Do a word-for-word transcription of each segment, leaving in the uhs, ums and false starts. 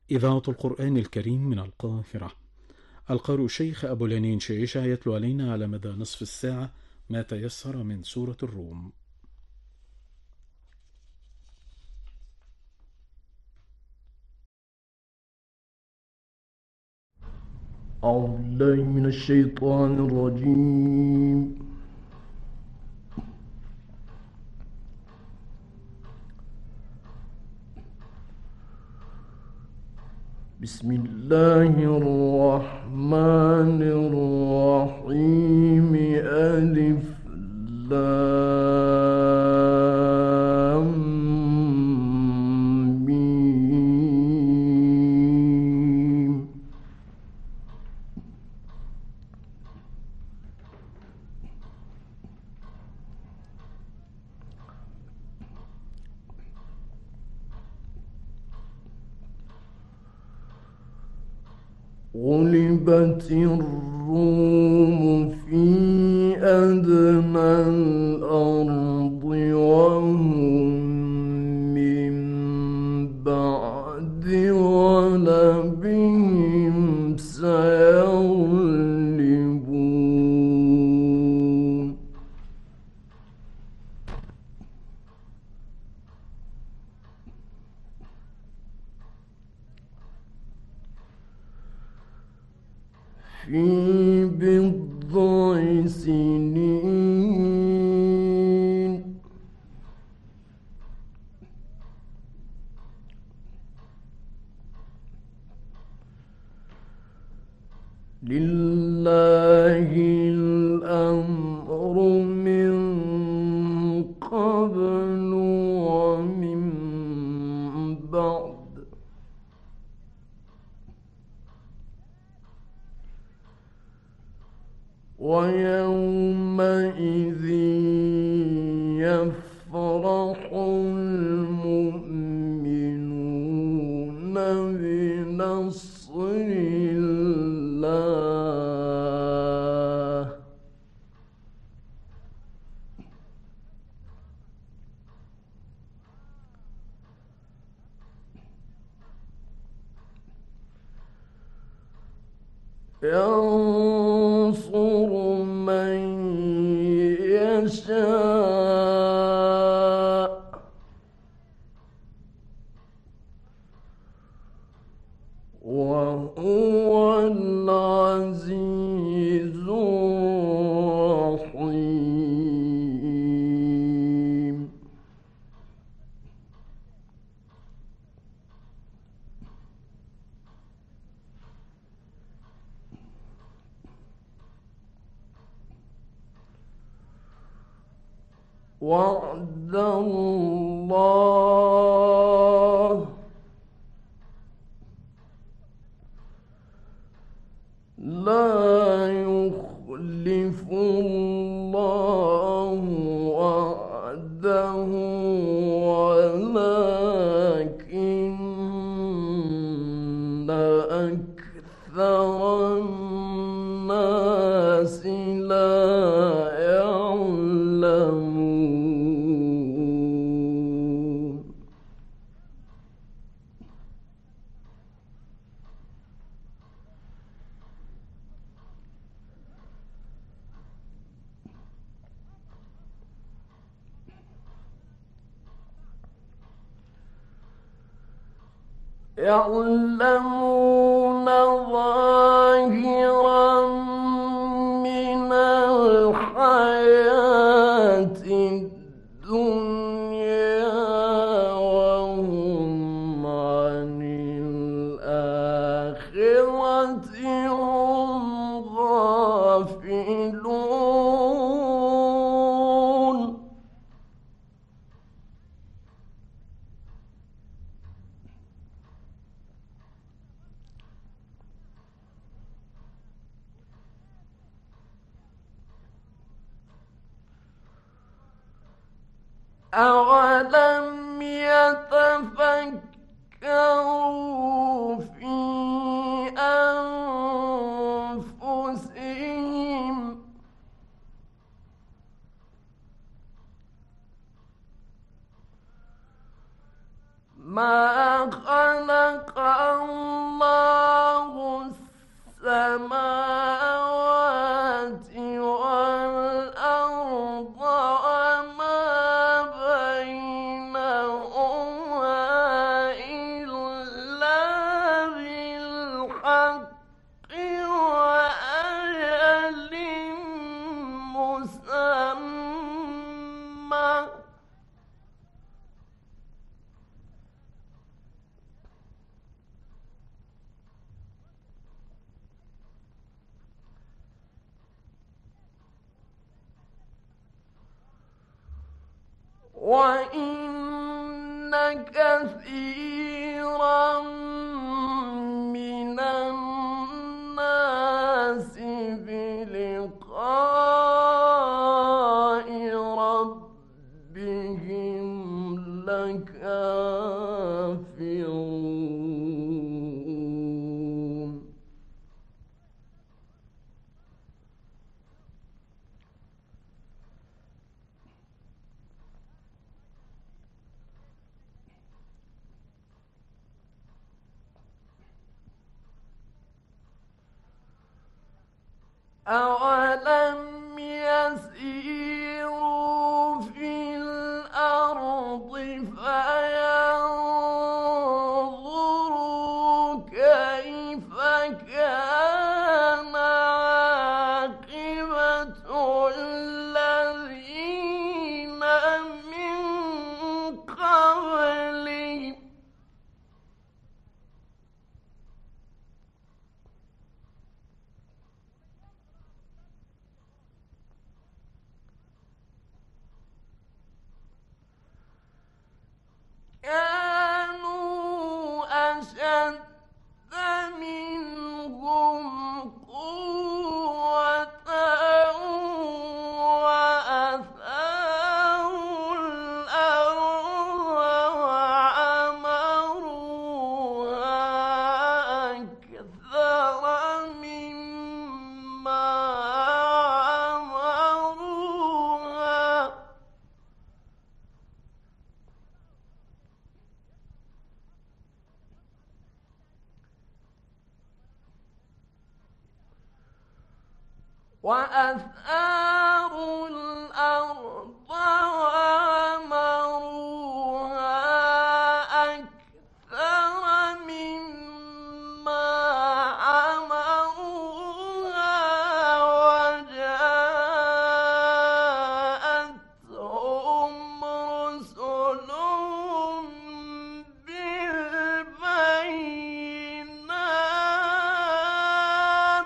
إذاعة القرآن الكريم من القاهرة. القارئ الشيخ أبو لنين شيشة يتلو علينا على مدى نصف الساعة ما تيسر من سورة الروم. أعوذ بالله من الشيطان الرجيم. بسم الله الرحمن الرحيم. ألف لام ميم. غلبت الروم في أدنى الأرض وهم من بعد غلبهم سيغلبون. في بضع سنين لله الأمر من قبل ومن بعد ويومئذ يفرح المؤمنون بنصر الله. ينصر من يشاء وهو العزيز الرحيم. وعد الله لا يخلف الله وعده ولكن أكثر الناس لا يعلمون. يعلمون ظاهرا من الحياة الدنيا وهم عن الآخرة هم غافلون. أولم يتفكروا في أنفسهم ما خلق الله وإن كثيرا من الناس بلقاء ربهم لكافرون أولم يسيروا في الأرض فينظروا كيف كان عاقبة الذين من قبلهم كانوا أشد منهم قوة وأثاروا الأرض وعمروها أكثر مما عمروها وأثاروا الأرض وعمروها أكثر مما عمروها وجاءتهم رسلهم بالبينات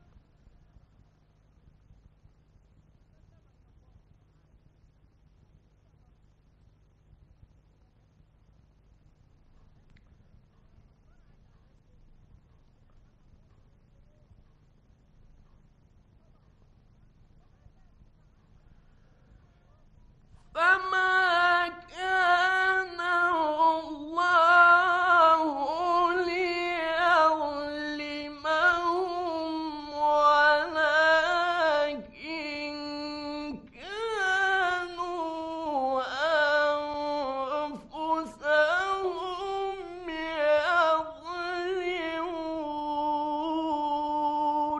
فما كان الله ليظلمهم ولكن كانوا أنفسهم يظلمون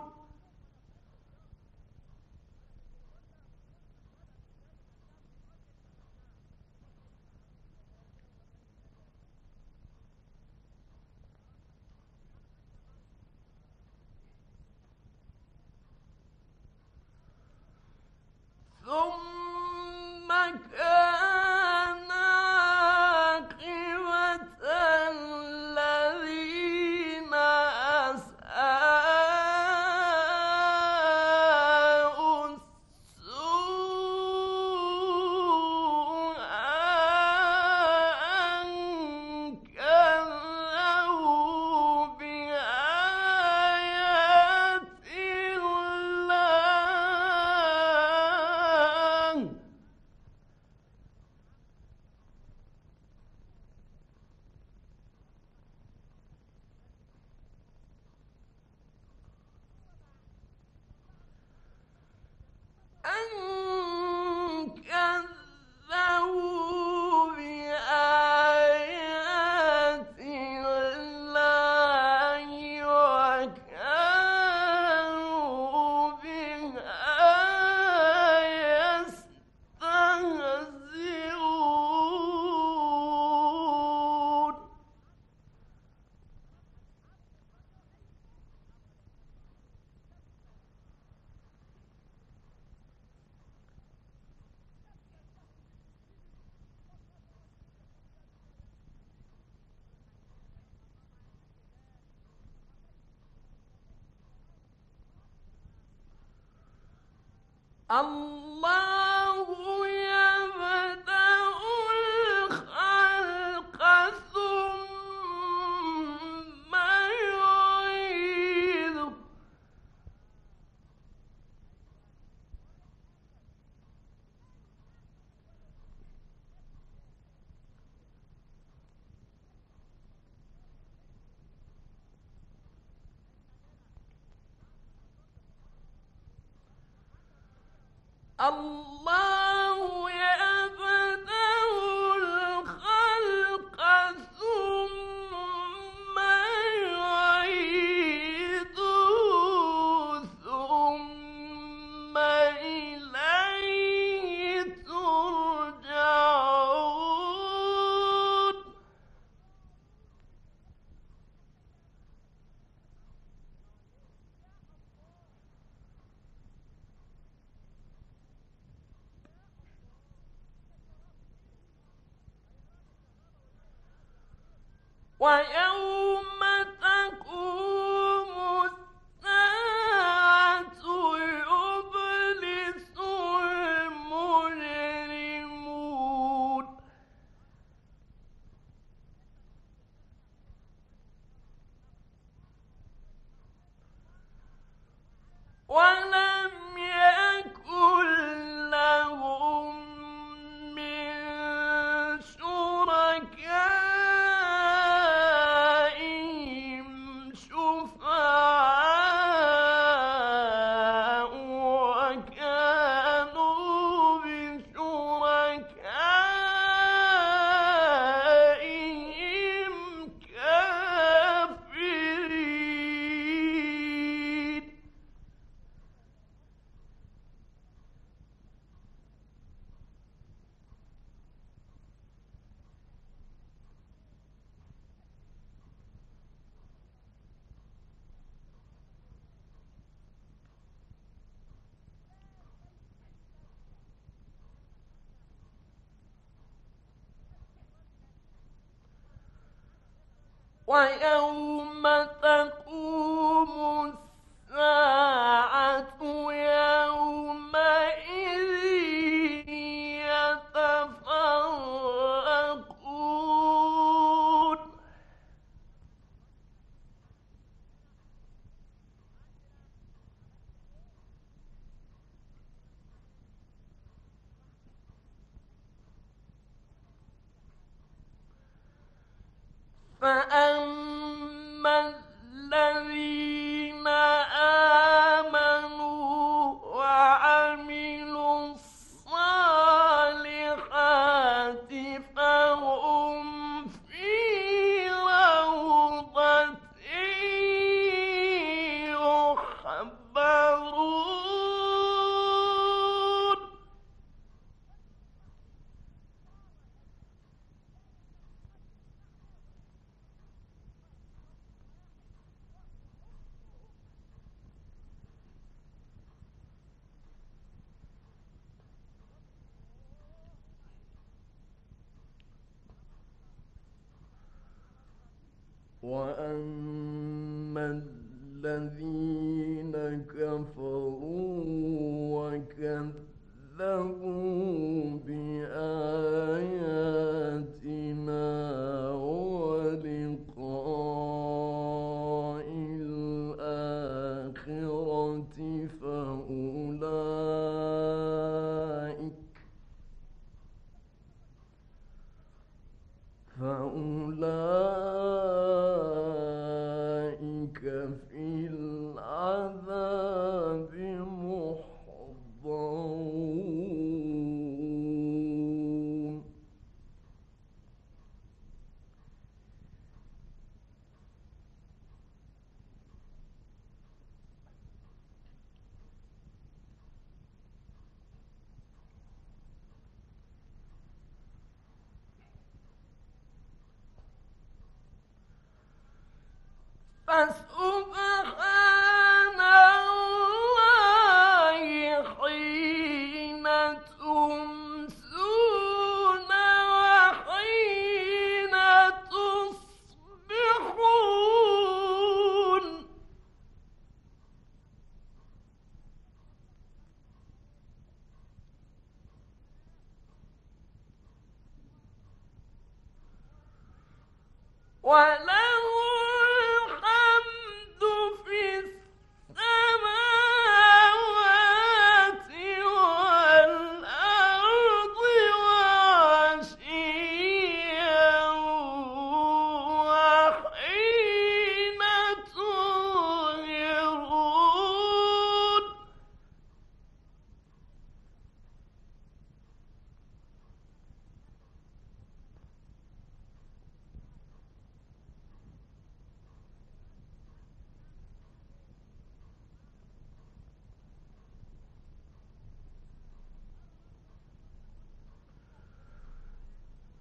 ثم كان عاقبة الذين أساءوا السوء أن كذبوا بآيات الله أن كذبوا بآيات الله وكانوا بها يستهزئون الله يبدأ الله يبدأ الخلق ثم يعيده ثم إليه ترجعون ويوم تقوم الساعة يبلس المجرمون ولم يكن لهم من شركائهم شفعاء وكانوا بشركائهم كافرين ويوم تقوم الساعة يومئذ يتفرقون فأما الذين آمنوا وعملوا الصالحات فهم في روضة يحبرون وأما الذين كفروا وكذبوا بآياتنا ولقاء الآخرة فأولئك فأولئك في العذاب محضرون فسبحان الله حين تمسون وحين تصبحون وله الحمد في السماوات والأرض وعشيا وحين تظهرون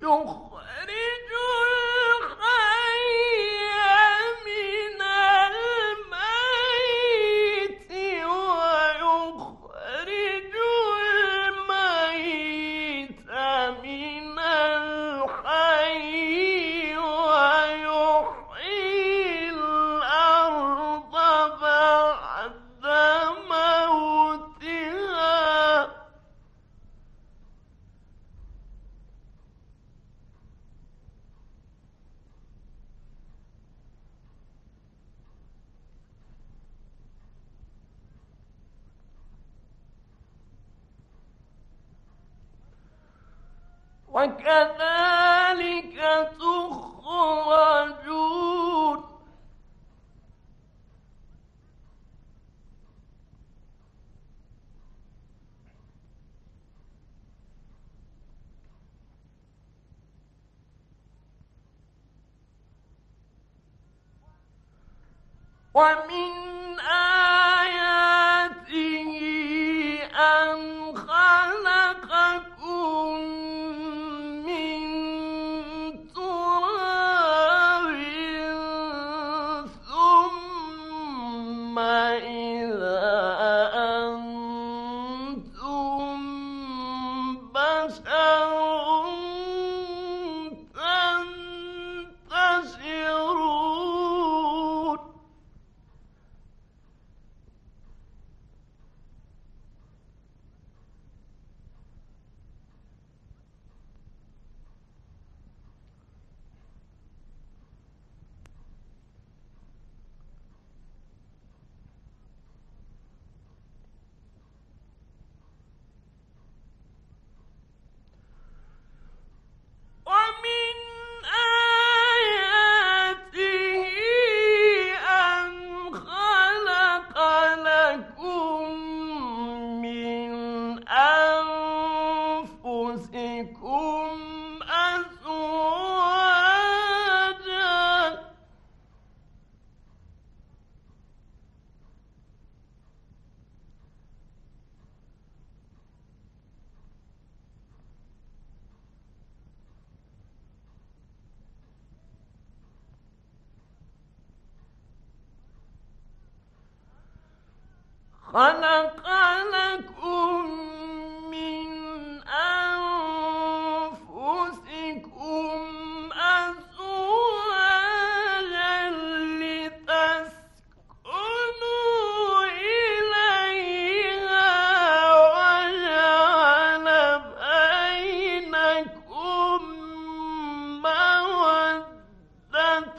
يخرج الحي من الميت ويخرج الميت من الحي ويحيي الأرض بعد موتها. وكذلك تخرجون. ومن آياته أن خلقكم من تراب ثم إذا أنتم بشر تنتشرون. ومن آياته أن خلق لكم من أنفسكم أزواجا خلق لكم من أنفسكم أزواجا لتسكنوا إليها وجعل بينكم مودة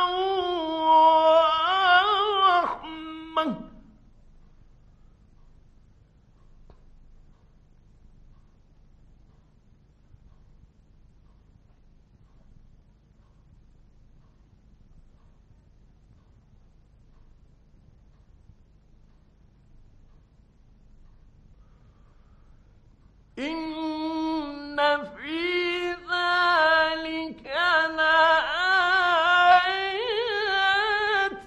ورحمة. إن في ذلك لآيات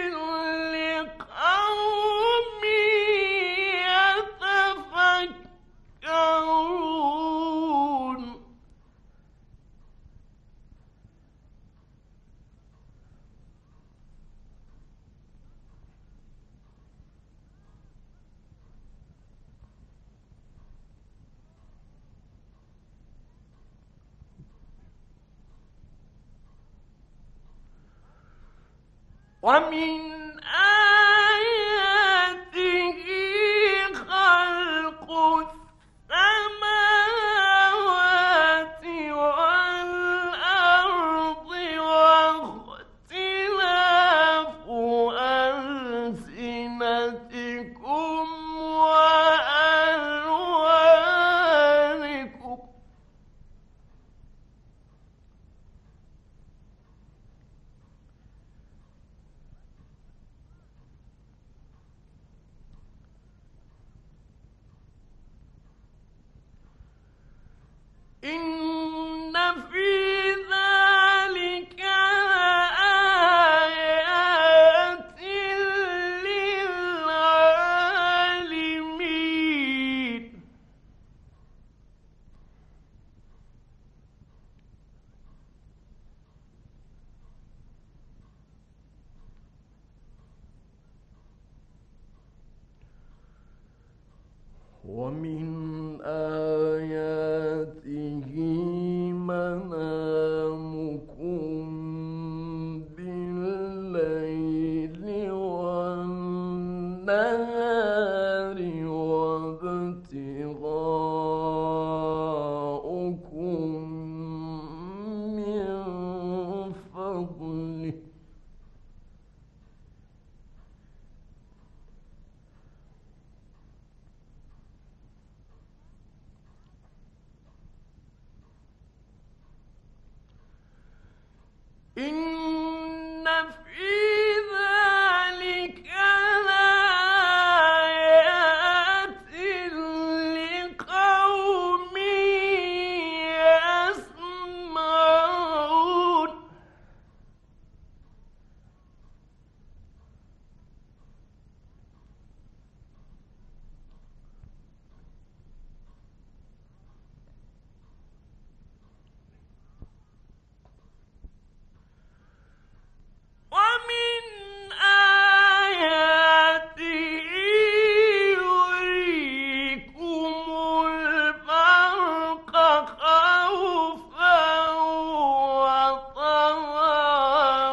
لقوم يتفكرون. ومن آياته خلق السماوات والأرض واختلاف ألسنتكم وألوانكم. ومن آياته منامكم بالليل والنهار وابتغاؤكم من فضله إن في ذلك لآيات لقوم يسمعون ومن آياته يريكم البرق خوفا وطمعا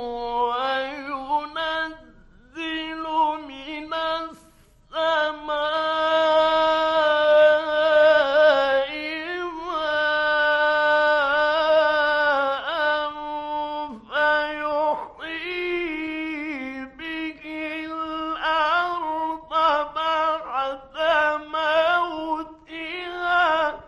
وينزل من السماء ماء فيحيي به الأرض بعد موتها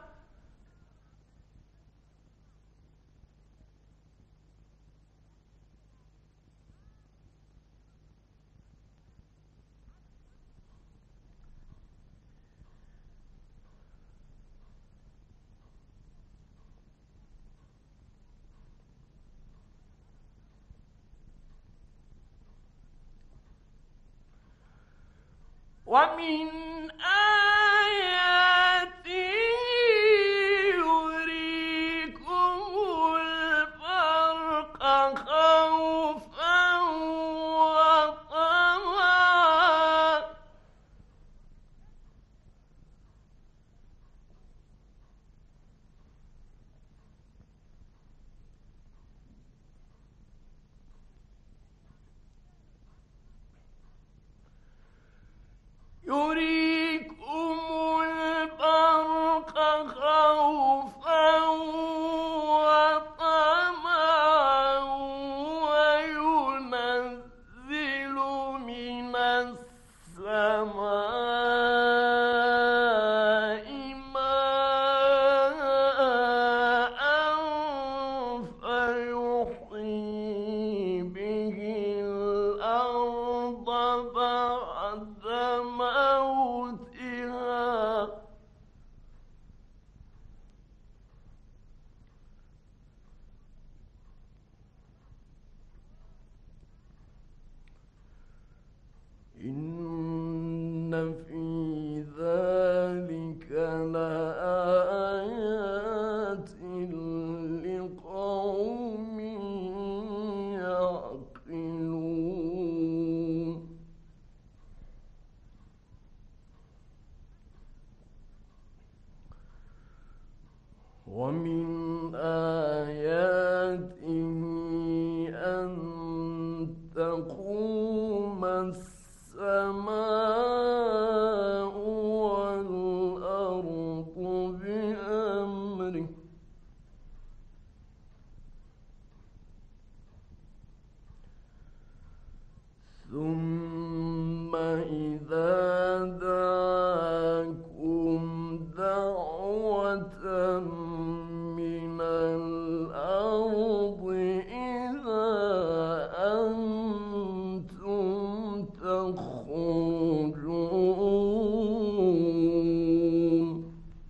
ومن آياته يريكم البرق خوفا وطمعا يريكم البرق خوفا وطمعا وينزل من السماء ماء فيحيي به الأرض بعد موتها إن في ذلك لآيات لقوم يعقلون ومن آياته أن تقوم السماء والأرض بأمره ثم إذا دعاكم دعوة من الأرض إذا أنتم تخرجون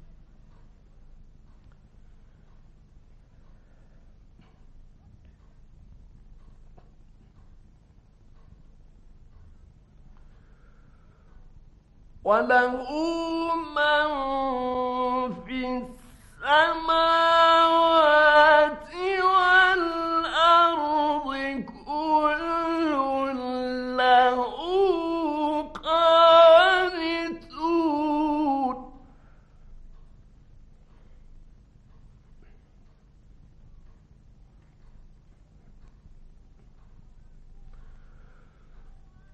وله من في السماوات والأرض كل له قانتون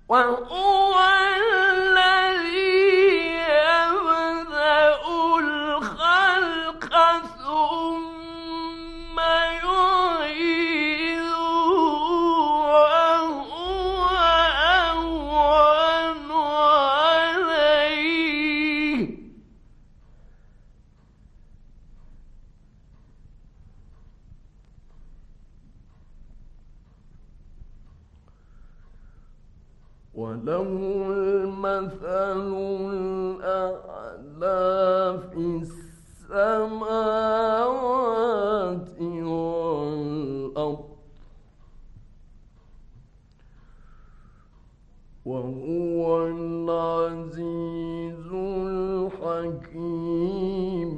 وهو الذي يبدأ الخلق ثم يعيده وهو أهون عليه وله المثل الأعلى في السماوات والأرض وهو العزيز الحكيم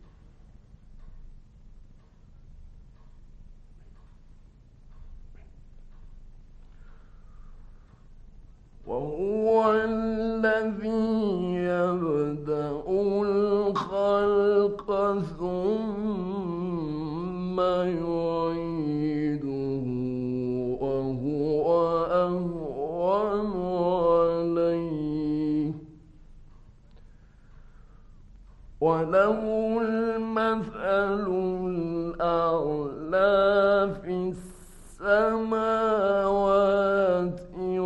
وهو الذي يبدأ الخلق ثم يعيده وهو أهون عليه وله المثل الأعلى في السماوات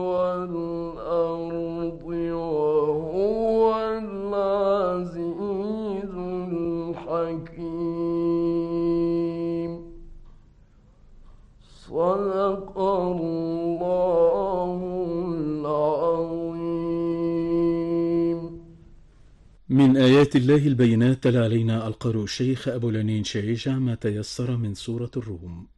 والأرض وهو العزيز الحكيم. صدق الله العظيم. من آيات الله البينات تلا علينا القارئ الشيخ أبو العنين شعيشة ما تيسر من سورة الروم.